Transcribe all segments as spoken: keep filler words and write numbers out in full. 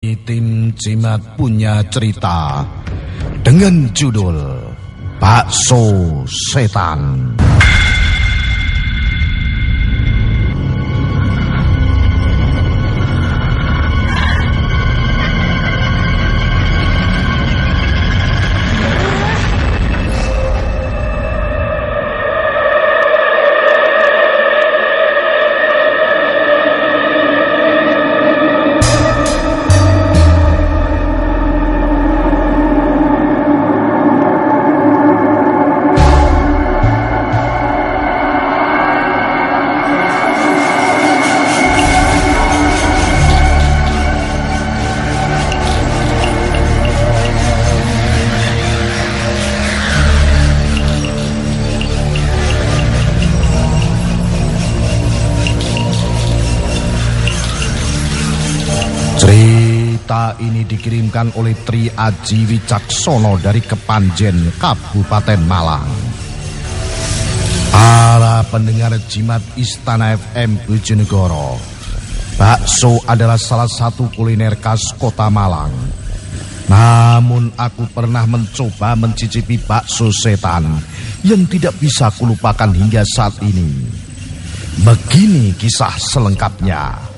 Tim Jimat punya cerita dengan judul Bakso Setan. Cerita ini dikirimkan oleh Tri Aji Wicaksono dari Kepanjen, Kabupaten Malang. Para pendengar Jimat Istana F M Bojonegoro, bakso adalah salah satu kuliner khas kota Malang. Namun aku pernah mencoba mencicipi bakso setan yang tidak bisa kulupakan hingga saat ini. Begini kisah selengkapnya.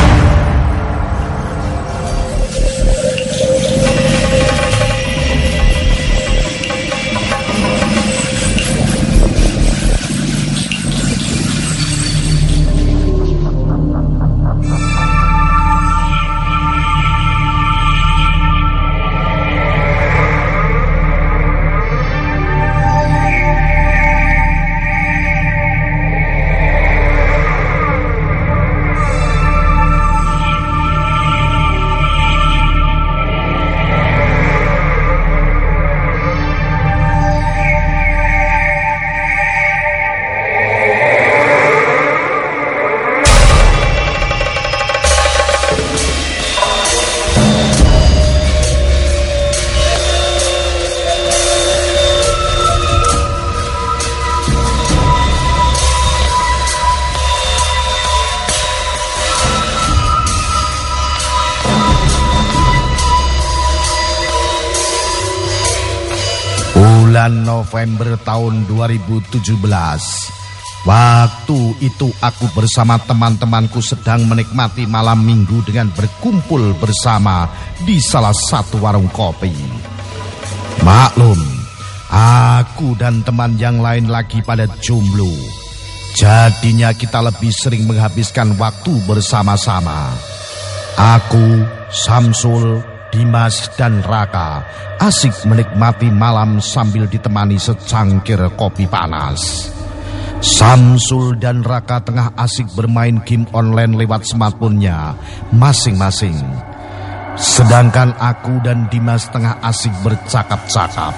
Bulan November tahun dua ribu tujuh belas. Waktu itu aku bersama teman-temanku sedang menikmati malam minggu dengan berkumpul bersama di salah satu warung kopi. Maklum, aku dan teman yang lain lagi pada jomblo. Jadinya kita lebih sering menghabiskan waktu bersama-sama. Aku, Samsul, Dimas dan Raka asik menikmati malam sambil ditemani secangkir kopi panas. Samsul dan Raka tengah asik bermain game online lewat smartphone-nya masing-masing. Sedangkan aku dan Dimas tengah asik bercakap-cakap.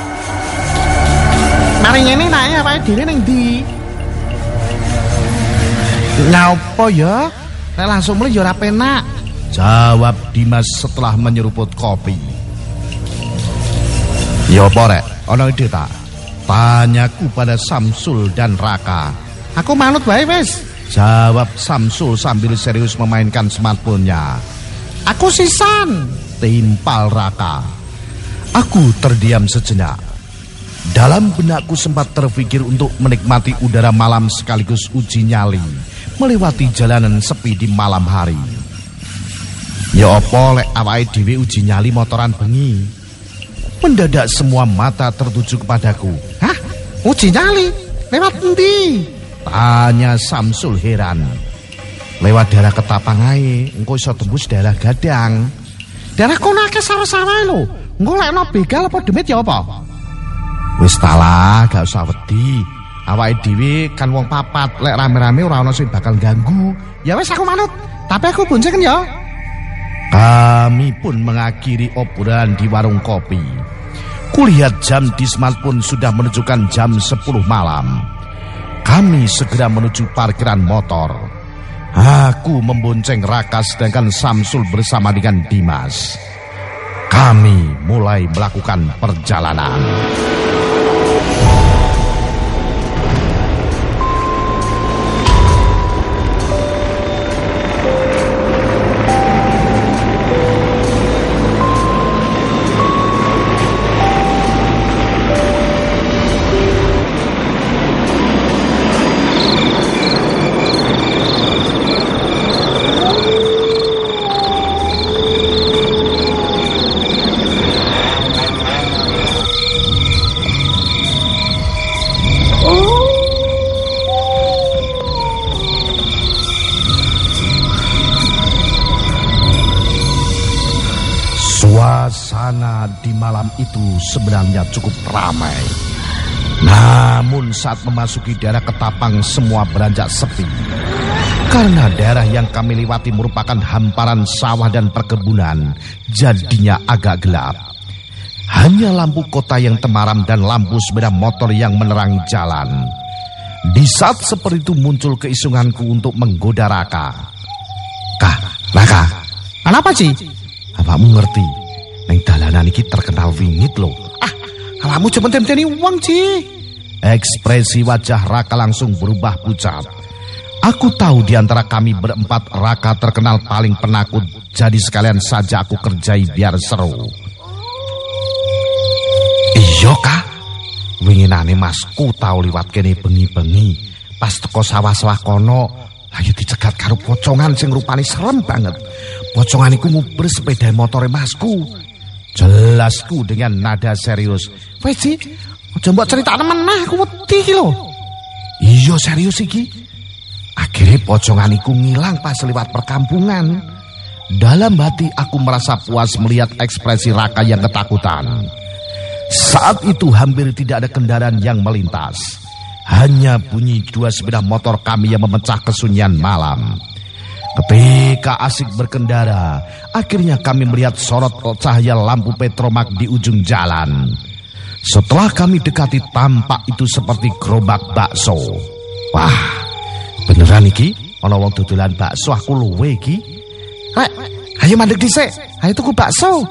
Mari ngene nae awake dhewe ning ndi? Ngapa ya? Nek langsung mule ya ora penak. Jawab Dimas setelah menyeruput kopi. Ya apa rek, ana ide tak? Tanyaku pada Samsul dan Raka. Aku manut wae wis. Jawab Samsul sambil serius memainkan smartphone-nya. Aku sisan. Timpal Raka. Aku terdiam sejenak. Dalam benakku sempat terpikir untuk menikmati udara malam sekaligus uji nyali melewati jalanan sepi di malam hari. Ya apa lek awake dhewe uji nyali motoran bengi. Mendadak semua mata tertuju kepadaku. Hah? Uji nyali? Lewat endi? Tanya Samsul heran. Lewat daerah Ketapang ae, engko iso tembus daerah Gadang. Daerah kono akeh sawah-sawah lho. Engko lek ono begal apa demit ya apa? Wis talah, gak usah wedi. Awake dhewe kan wong papat, lek rame-rame ora ono sing bakal ganggu. Ya wis aku manut. Tapi aku bonceng ya. Kami pun mengakhiri obrolan di warung kopi. Kulihat jam di smartphone sudah menunjukkan jam sepuluh malam. Kami segera menuju parkiran motor. Aku membonceng Raka sedangkan Samsul bersama dengan Dimas. Kami mulai melakukan perjalanan. Suasana di malam itu sebenarnya cukup ramai. Namun saat memasuki daerah Ketapang semua beranjak sepi. Karena daerah yang kami lewati merupakan hamparan sawah dan perkebunan, jadinya agak gelap. Hanya lampu kota yang temaram dan lampu sepeda motor yang menerangi jalan. Di saat seperti itu muncul keisunganku untuk menggoda Raka. Kah, Raka, Kenapa, Ci? apamu ngerti? Neng dalanan iki terkenal wingit loh. Ah, awakmu cuma tem-teni wong, Ci. Ekspresi wajah Raka langsung berubah pucat. Aku tahu di antara kami berempat Raka terkenal paling penakut, jadi sekalian saja aku kerjai biar seru. Iya kah? Winginane masku tahu liwat kene bengi-bengi. Pas teko sawah-sawah kono, ayo dicegat karo pocongan sing rupane serem banget. Pocongan iku nguber sepeda motore masku. Jelasku dengan nada serius. Wes, Ci, aja mbok critakne meneh, aku wedi iki lho. Iya serius iki. Akhirnya pocongan iku ngilang pas lewat perkampungan. Dalam hati aku merasa puas melihat ekspresi Raka yang ketakutan. Saat itu hampir tidak ada kendaraan yang melintas. Hanya bunyi dua sepeda motor kami yang memecah kesunyian malam. Ketika asik berkendara, akhirnya kami melihat sorot cahaya lampu petromak di ujung jalan. Setelah kami dekati, tampak itu seperti gerobak bakso. Wah, beneran iki ana wong dodolan bakso, aku luwe iki. Rek, ayo mandek dhisik. Ayo tuku bakso.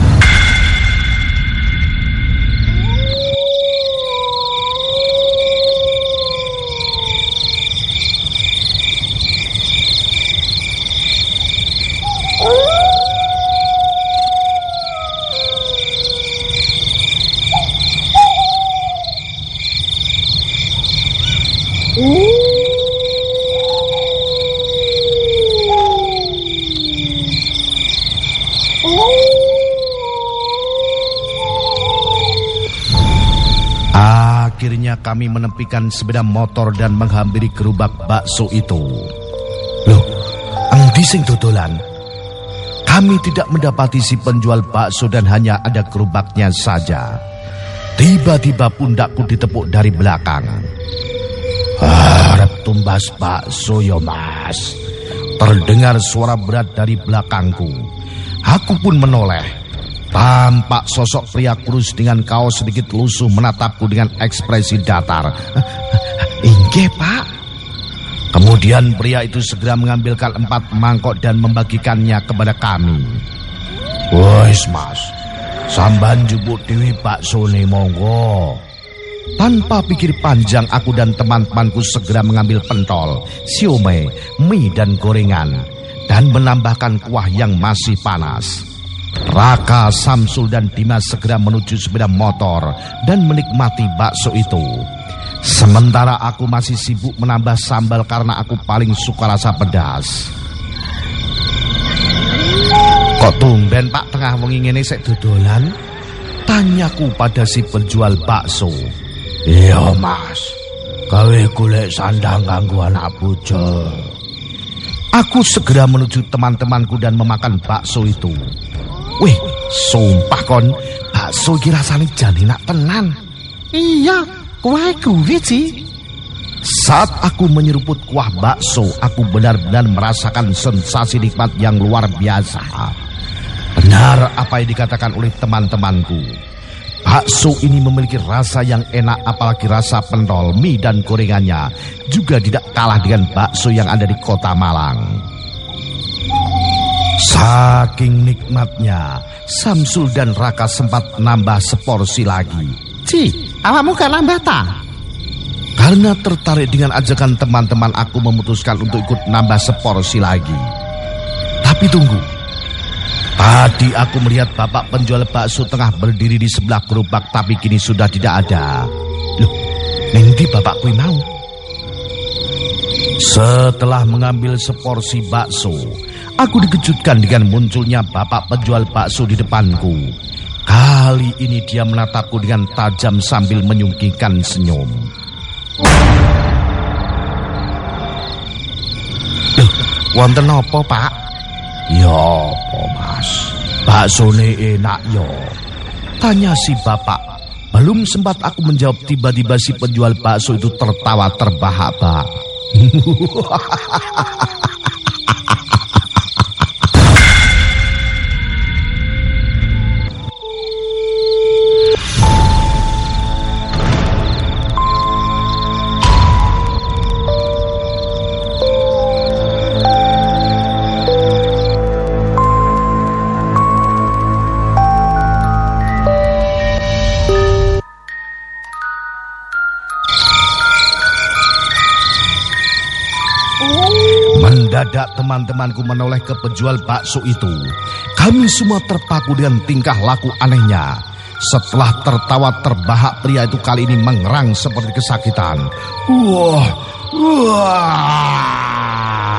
Akhirnya kami menepikan sepeda motor dan menghampiri gerobak bakso itu. Loh, endi sing dodolan? Kami tidak mendapati si penjual bakso dan hanya ada gerobaknya saja. Tiba-tiba pundakku ditepuk dari belakang. Harap tumbas bakso ya mas. Terdengar suara berat dari belakangku. Aku pun menoleh. Tampak sosok pria kurus dengan kaos sedikit lusuh menatapku dengan ekspresi datar. Inggih pak. Kemudian pria itu segera mengambilkan empat mangkok dan membagikannya kepada kami. Wes mas, samban jupuk dewi baksone monggo. Tanpa pikir panjang aku dan teman-temanku segera mengambil pentol, siomay, mie dan gorengan, dan menambahkan kuah yang masih panas. Raka, Samsul dan Dimas segera menuju sepeda motor dan menikmati bakso itu. Sementara aku masih sibuk menambah sambal karena aku paling suka rasa pedas. Kok tumben pak tengah wengi ngene sik dodolan? Tanyaku pada si penjual bakso. Iya mas, gawe golek sandang kanggo anak bojo. Aku segera menuju teman-temanku dan memakan bakso itu. Wih, sumpah kon, bakso iki rasane jan enak tenan. Iya, kuah gurih, Ci. Saat aku menyeruput kuah bakso, aku benar-benar merasakan sensasi nikmat yang luar biasa. Benar apa yang dikatakan oleh teman-temanku. Bakso ini memiliki rasa yang enak, apalagi rasa pentol, mie dan gorengannya juga tidak kalah dengan bakso yang ada di kota Malang. Saking nikmatnya, Samsul dan Raka sempat nambah seporsi lagi. Ci, awakmu gak nambah ta? Karena tertarik dengan ajakan teman-teman, aku memutuskan untuk ikut nambah seporsi lagi. Tapi tunggu. Tadi aku melihat bapak penjual bakso tengah berdiri di sebelah gerobak, tapi kini sudah tidak ada. Loh, neng di bapak kui mau? Setelah mengambil seporsi bakso, aku dikejutkan dengan munculnya bapak penjual bakso di depanku. Kali ini dia menatapku dengan tajam sambil menyungkingkan senyum. Loh, wonten apa, Pak? Ya apa, Mas? Baksone enak yo, tanya si bapak. Belum sempat aku menjawab, tiba-tiba si penjual bakso itu tertawa terbahak-bahak. Mendadak teman-temanku menoleh ke penjual bakso itu. Kami semua terpaku dengan tingkah laku anehnya. Setelah tertawa terbahak, pria itu kali ini mengerang seperti kesakitan. Wah, wah.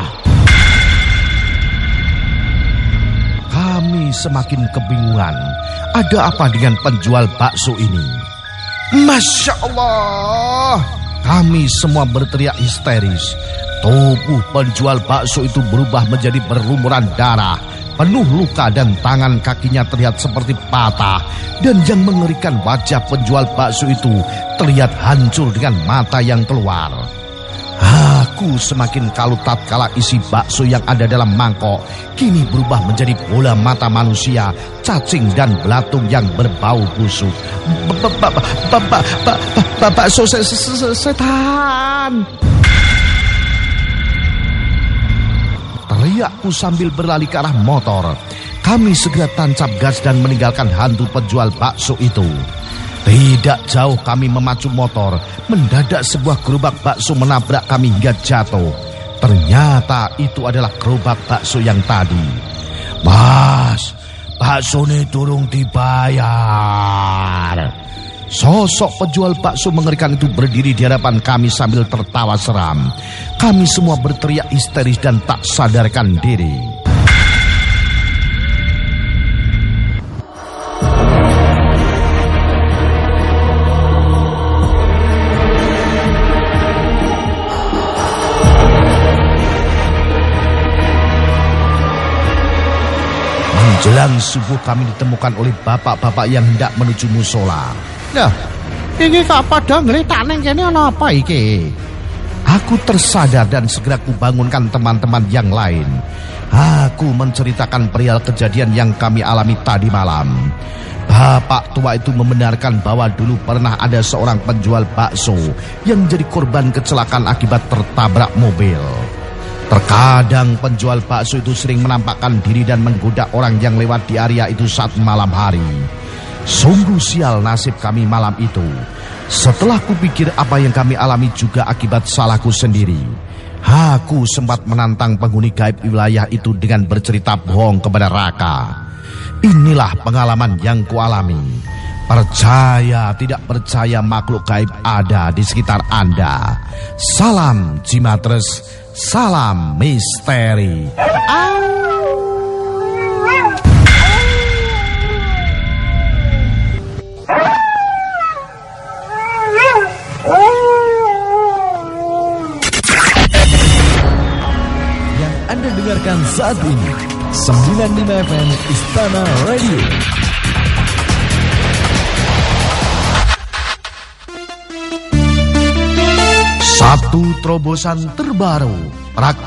Kami semakin kebingungan. Ada apa dengan penjual bakso ini? Masya Allah! Kami semua berteriak histeris. Tubuh penjual bakso itu berubah menjadi berlumuran darah, penuh luka, dan tangan kakinya terlihat seperti patah. Dan yang mengerikan, wajah penjual bakso itu terlihat hancur dengan mata yang keluar. Aku semakin kalut tatkala isi bakso yang ada dalam mangkok kini berubah menjadi bola mata manusia, cacing, dan belatung yang berbau busuk. Bakso setan! Teriakku sambil berlari ke arah motor. Kami segera tancap gas dan meninggalkan hantu penjual bakso itu. Tidak jauh kami memacu motor, mendadak sebuah gerobak bakso menabrak kami hingga jatuh. Ternyata itu adalah gerobak bakso yang tadi. Mas, bakso ini durung dibayar. Sosok penjual bakso mengerikan itu berdiri di hadapan kami sambil tertawa seram. Kami semua berteriak histeris dan tak sadarkan diri. Menjelang subuh kami ditemukan oleh bapak-bapak yang hendak menuju musola. Lah, iki kok padha ngletak ning kene ana apa iki? Aku tersadar dan segera kubangunkan teman-teman yang lain. Aku menceritakan perihal kejadian yang kami alami tadi malam. Bapak tua itu membenarkan bahwa dulu pernah ada seorang penjual bakso yang jadi korban kecelakaan akibat tertabrak mobil. Terkadang penjual bakso itu sering menampakkan diri dan menggoda orang yang lewat di area itu saat malam hari. Sungguh sial nasib kami malam itu. Setelah kupikir apa yang kami alami juga akibat salahku sendiri, aku sempat menantang penghuni gaib wilayah itu dengan bercerita bohong kepada Raka. Inilah pengalaman yang kualami. Percaya tidak percaya makhluk gaib ada di sekitar Anda. Salam Jimatres, salam misteri. Anda dengarkan saat ini sembilan puluh lima F M Istana Radio. Satu terobosan terbaru.